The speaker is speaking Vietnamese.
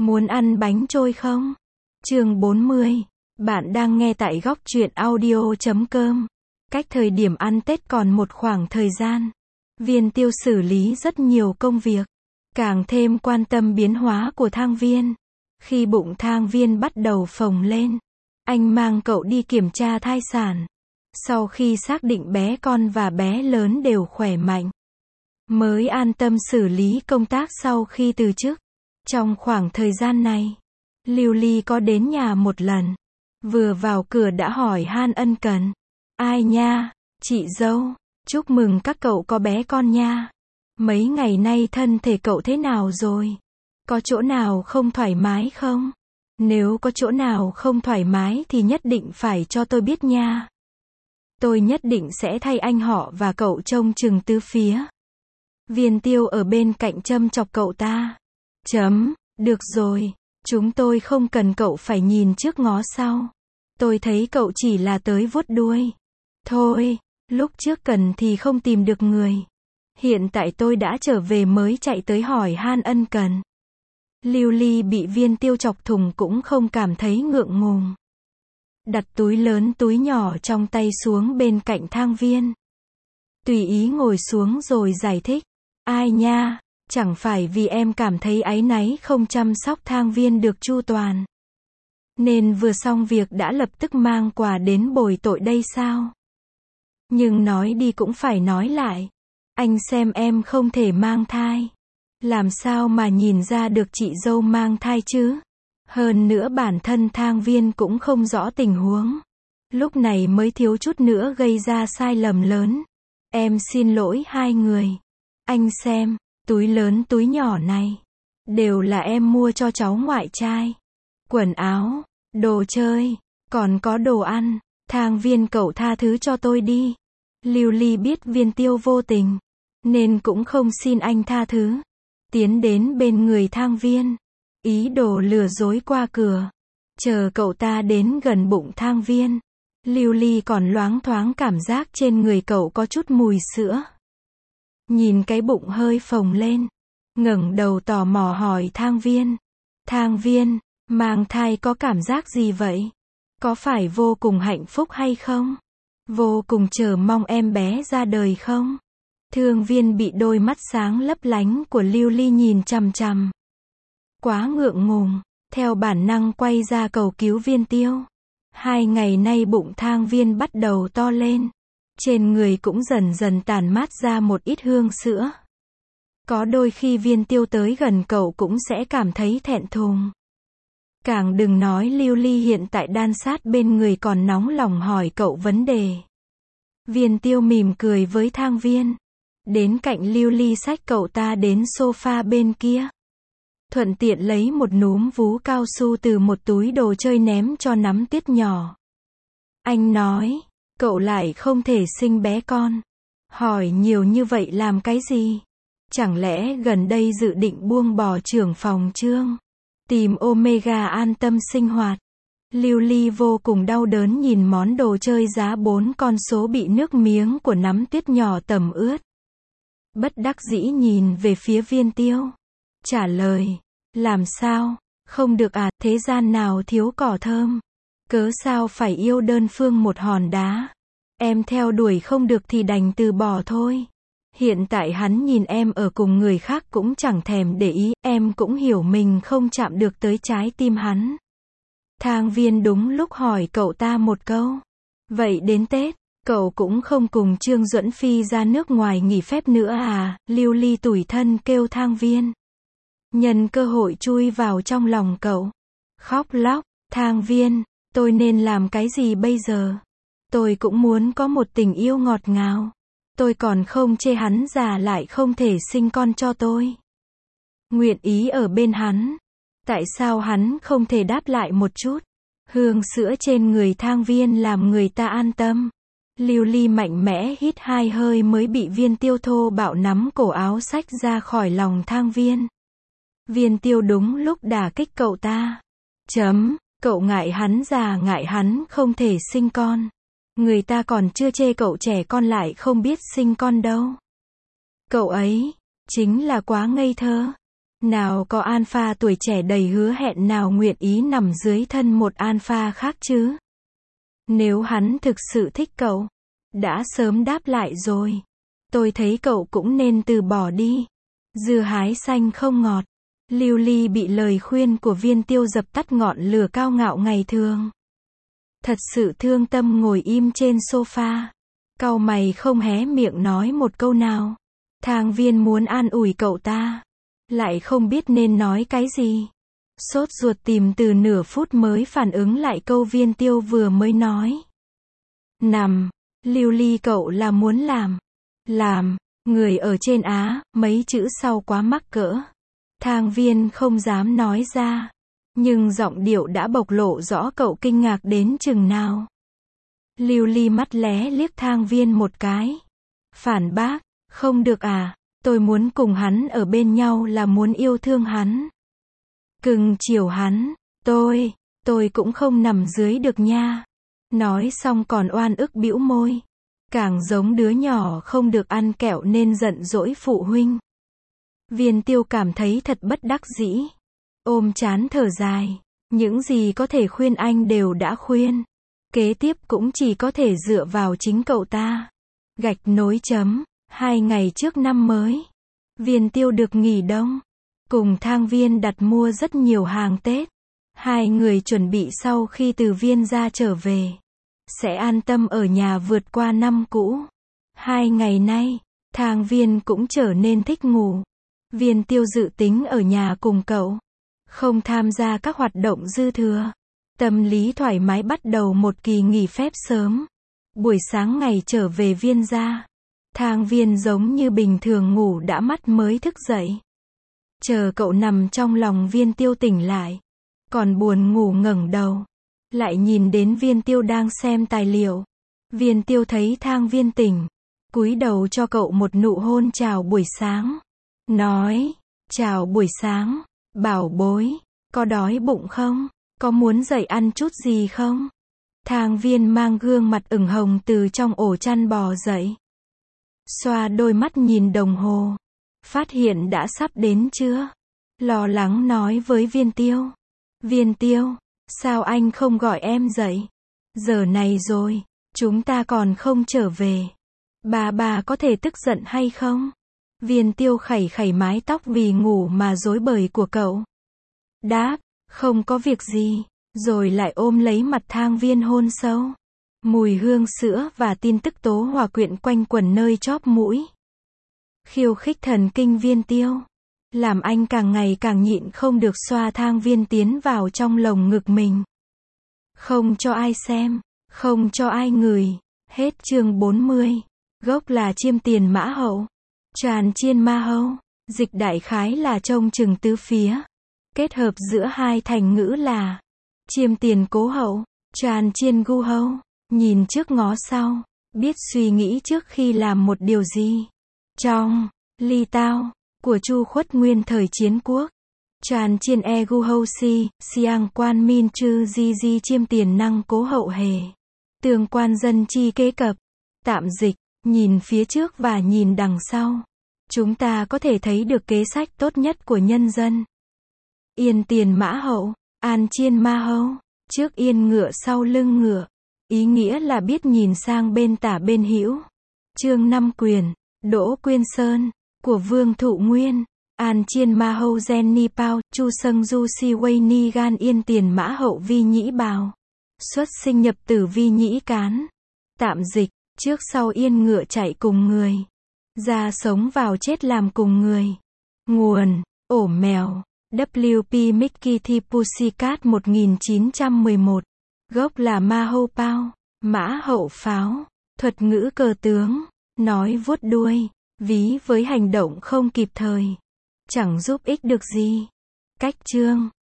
Muốn ăn bánh trôi không? Chương 40. Bạn đang nghe tại góc truyện audio.com. Cách thời điểm ăn Tết còn một khoảng thời gian. Viên Tiêu xử lý rất nhiều công việc, càng thêm quan tâm biến hóa của Thang Viên. Khi bụng Thang Viên bắt đầu phồng lên, anh mang cậu đi kiểm tra thai sản. Sau khi xác định bé con và bé lớn đều khỏe mạnh, mới an tâm xử lý công tác sau khi từ chức. Trong khoảng thời gian này, Lưu Ly có đến nhà một lần. Vừa vào cửa đã hỏi han ân cần. Ai nha, chị dâu, chúc mừng các cậu có bé con nha. Mấy ngày nay thân thể cậu thế nào rồi? Có chỗ nào không thoải mái không? Nếu có chỗ nào không thoải mái thì nhất định phải cho tôi biết nha. Tôi nhất định sẽ thay anh họ và cậu trông chừng tứ phía. Viên Tiêu ở bên cạnh châm chọc cậu ta. Được rồi, chúng tôi không cần cậu phải nhìn trước ngó sau. Tôi thấy cậu chỉ là tới vuốt đuôi. Thôi, lúc trước cần thì không tìm được người. Hiện tại tôi đã trở về mới chạy tới hỏi han ân cần. Lưu Ly bị Viên Tiêu chọc thùng cũng không cảm thấy ngượng ngùng. Đặt túi lớn túi nhỏ trong tay xuống bên cạnh Thang Viên. Tùy ý ngồi xuống rồi giải thích. Ai nha, chẳng phải vì em cảm thấy áy náy không chăm sóc Thang Viên được chu toàn, nên vừa xong việc đã lập tức mang quà đến bồi tội đây sao? Nhưng nói đi cũng phải nói lại. Anh xem em không thể mang thai. Làm sao mà nhìn ra được chị dâu mang thai chứ? Hơn nữa bản thân Thang Viên cũng không rõ tình huống. Lúc này mới thiếu chút nữa gây ra sai lầm lớn. Em xin lỗi hai người. Anh xem, túi lớn túi nhỏ này đều là em mua cho cháu ngoại trai. Quần áo, đồ chơi, còn có đồ ăn. Thang Viên cậu tha thứ cho tôi đi. Lưu Ly biết Viên Tiêu vô tình, nên cũng không xin anh tha thứ. Tiến đến bên người Thang Viên, ý đồ lừa dối qua cửa. Chờ cậu ta đến gần bụng Thang Viên, Lưu Ly còn loáng thoáng cảm giác trên người cậu có chút mùi sữa. Nhìn cái bụng hơi phồng lên, ngẩng đầu tò mò hỏi Thang Viên. Thang Viên, mang thai có cảm giác gì vậy? Có phải vô cùng hạnh phúc hay không? Vô cùng chờ mong em bé ra đời không? Thang Viên bị đôi mắt sáng lấp lánh của Lưu Ly nhìn chằm chằm. Quá ngượng ngùng, theo bản năng quay ra cầu cứu Viên Tiêu. 2 ngày nay bụng Thang Viên bắt đầu to lên. Trên người cũng dần dần tản mát ra một ít hương sữa. Có đôi khi Viên Tiêu tới gần cậu cũng sẽ cảm thấy thẹn thùng. Càng đừng nói Lưu Ly hiện tại đan sát bên người còn nóng lòng hỏi cậu vấn đề. Viên Tiêu mỉm cười với Thang Viên. Đến cạnh Lưu Ly xách cậu ta đến sofa bên kia. Thuận tiện lấy một núm vú cao su từ một túi đồ chơi ném cho Nắm Tuyết nhỏ. Anh nói, cậu lại không thể sinh bé con. Hỏi nhiều như vậy làm cái gì? Chẳng lẽ gần đây dự định buông bỏ trưởng phòng Trương, tìm Omega an tâm sinh hoạt? Lưu Ly vô cùng đau đớn nhìn món đồ chơi giá 4 con số bị nước miếng của Nắm Tuyết nhỏ tẩm ướt. Bất đắc dĩ nhìn về phía Viên Tiêu. Trả lời, làm sao? Không được à, thế gian nào thiếu cỏ thơm? Cớ sao phải yêu đơn phương một hòn đá? Em theo đuổi không được thì đành từ bỏ thôi. Hiện tại hắn nhìn em ở cùng người khác cũng chẳng thèm để ý, em cũng hiểu mình không chạm được tới trái tim hắn. Thang Viên đúng lúc hỏi cậu ta một câu. Vậy đến Tết, cậu cũng không cùng Trương Duẫn Phi ra nước ngoài nghỉ phép nữa à? Lưu Ly tủi thân kêu Thang Viên. Nhân cơ hội chui vào trong lòng cậu. Khóc lóc, Thang Viên, tôi nên làm cái gì bây giờ? Tôi cũng muốn có một tình yêu ngọt ngào. Tôi còn không chê hắn già lại không thể sinh con cho tôi. Nguyện ý ở bên hắn. Tại sao hắn không thể đáp lại một chút? Hương sữa trên người Thang Viên làm người ta an tâm. Lưu Ly mạnh mẽ hít 2 hơi mới bị Viên Tiêu thô bạo nắm cổ áo xách ra khỏi lòng Thang Viên. Viên Tiêu đúng lúc đả kích cậu ta. Cậu ngại hắn già, ngại hắn không thể sinh con. Người ta còn chưa chê cậu trẻ con lại không biết sinh con đâu. Cậu ấy chính là quá ngây thơ. Nào có alpha tuổi trẻ đầy hứa hẹn nào nguyện ý nằm dưới thân một alpha khác chứ? Nếu hắn thực sự thích cậu, đã sớm đáp lại rồi. Tôi thấy cậu cũng nên từ bỏ đi. Dưa hái xanh không ngọt. Lưu Ly bị lời khuyên của Viên Tiêu dập tắt ngọn lửa cao ngạo ngày thường. Thật sự thương tâm ngồi im trên sofa. Cau mày không hé miệng nói một câu nào. Thang Viên muốn an ủi cậu ta, lại không biết nên nói cái gì. Sốt ruột tìm từ nửa phút mới phản ứng lại câu Viên Tiêu vừa mới nói. Nằm, Lưu Ly cậu là muốn làm, người ở trên Á, mấy chữ sau quá mắc cỡ. Thang Viên không dám nói ra, nhưng giọng điệu đã bộc lộ rõ cậu kinh ngạc đến chừng nào. Lưu Ly mắt lé liếc Thang Viên một cái. Phản bác, không được à, tôi muốn cùng hắn ở bên nhau là muốn yêu thương hắn. Cưng chiều hắn, tôi cũng không nằm dưới được nha. Nói xong còn oan ức bĩu môi. Càng giống đứa nhỏ không được ăn kẹo nên giận dỗi phụ huynh. Viên Tiêu cảm thấy thật bất đắc dĩ. Ôm trán thở dài. Những gì có thể khuyên anh đều đã khuyên. Kế tiếp cũng chỉ có thể dựa vào chính cậu ta. Gạch nối chấm. 2 ngày trước năm mới, Viên Tiêu được nghỉ đông. Cùng Thang Viên đặt mua rất nhiều hàng Tết. Hai người chuẩn bị sau khi từ Viên ra trở về, sẽ an tâm ở nhà vượt qua năm cũ. 2 ngày nay, Thang Viên cũng trở nên thích ngủ. Viên Tiêu dự tính ở nhà cùng cậu, không tham gia các hoạt động dư thừa. Tâm lý thoải mái bắt đầu một kỳ nghỉ phép sớm. Buổi sáng ngày trở về Viên ra, Thang Viên giống như bình thường ngủ đã mắt mới thức dậy. Chờ cậu nằm trong lòng Viên Tiêu tỉnh lại, còn buồn ngủ ngẩng đầu, lại nhìn đến Viên Tiêu đang xem tài liệu. Viên Tiêu thấy Thang Viên tỉnh, cúi đầu cho cậu một nụ hôn chào buổi sáng. Nói, chào buổi sáng, bảo bối, có đói bụng không? Có muốn dậy ăn chút gì không? Thang Viên mang gương mặt ửng hồng từ trong ổ chăn bò dậy. Xoa đôi mắt nhìn đồng hồ. Phát hiện đã sắp đến trưa. Lo lắng nói với Viên Tiêu. Viên Tiêu, sao anh không gọi em dậy? Giờ này rồi, chúng ta còn không trở về. Bà có thể tức giận hay không? Viên Tiêu khẩy khẩy mái tóc vì ngủ mà rối bời của cậu. Đáp, không có việc gì, rồi lại ôm lấy mặt Thang Viên hôn sâu. Mùi hương sữa và tin tức tố hòa quyện quanh quẩn nơi chóp mũi. Khiêu khích thần kinh Viên Tiêu, làm anh càng ngày càng nhịn không được xoa Thang Viên tiến vào trong lồng ngực mình. Không cho ai xem, không cho ai ngửi. Hết chương 40. Gốc là Chiêm Tiền Mã Hậu, Tràn Chiên Ma Hâu. Dịch đại khái là trông chừng tứ phía. Kết hợp giữa hai thành ngữ là Chiêm Tiền Cố Hậu, Tràn Chiên Gu Hâu. Nhìn trước ngó sau, biết suy nghĩ trước khi làm một điều gì. Trong Ly Tao của Chu Khuất Nguyên thời chiến quốc, Tràn Chiên E Gu Hâu Si, Siang Quan Min Chư Di Di Chiêm Tiền Năng Cố Hậu Hề. Tương quan dân chi kế cập. Tạm dịch, nhìn phía trước và nhìn đằng sau, chúng ta có thể thấy được kế sách tốt nhất của nhân dân. Yên tiền mã hậu, an chiên ma hâu. Trước yên ngựa sau lưng ngựa. Ý nghĩa là biết nhìn sang bên tả bên hữu. Chương 5 quyền, Đỗ Quyên Sơn, của Vương Thụ Nguyên. An chiên ma hâu gen ni pao, chu sâng du si wei ni gan yên tiền mã hậu vi nhĩ bào. Xuất sinh nhập tử vi nhĩ cán. Tạm dịch, trước sau yên ngựa chạy cùng người. Ra sống vào chết làm cùng người. Nguồn, ổ mèo. WP Mickey T Pussycat 1911. Gốc là ma hâu pao, mã hậu pháo. Thuật ngữ cờ tướng, nói vuốt đuôi, ví với hành động không kịp thời, chẳng giúp ích được gì. Cách chương